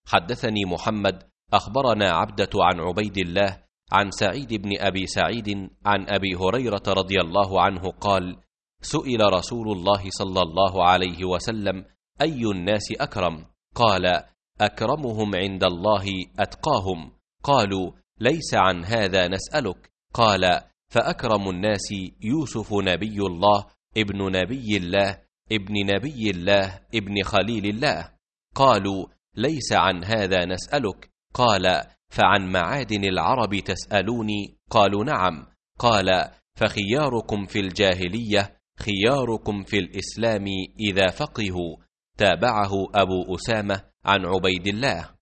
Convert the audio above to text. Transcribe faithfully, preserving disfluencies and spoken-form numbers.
حدثني محمد أخبرنا عبدة عن عبيد الله عن سعيد بن أبي سعيد عن أبي هريرة رضي الله عنه قال: سئل رسول الله صلى الله عليه وسلم: أي الناس أكرم؟ قال: أكرمهم عند الله أتقاهم. قالوا: ليس عن هذا نسألك. قال: فأكرم الناس يوسف نبي الله ابن نبي الله ابن نبي الله ابن خليل الله. قالوا: ليس عن هذا نسألك. قال: فعن معادن العرب تسألوني؟ قالوا: نعم. قال: فخياركم في الجاهلية خياركم في الإسلام إذا فقهوا. تابعه أبو أسامة عن عبيد الله.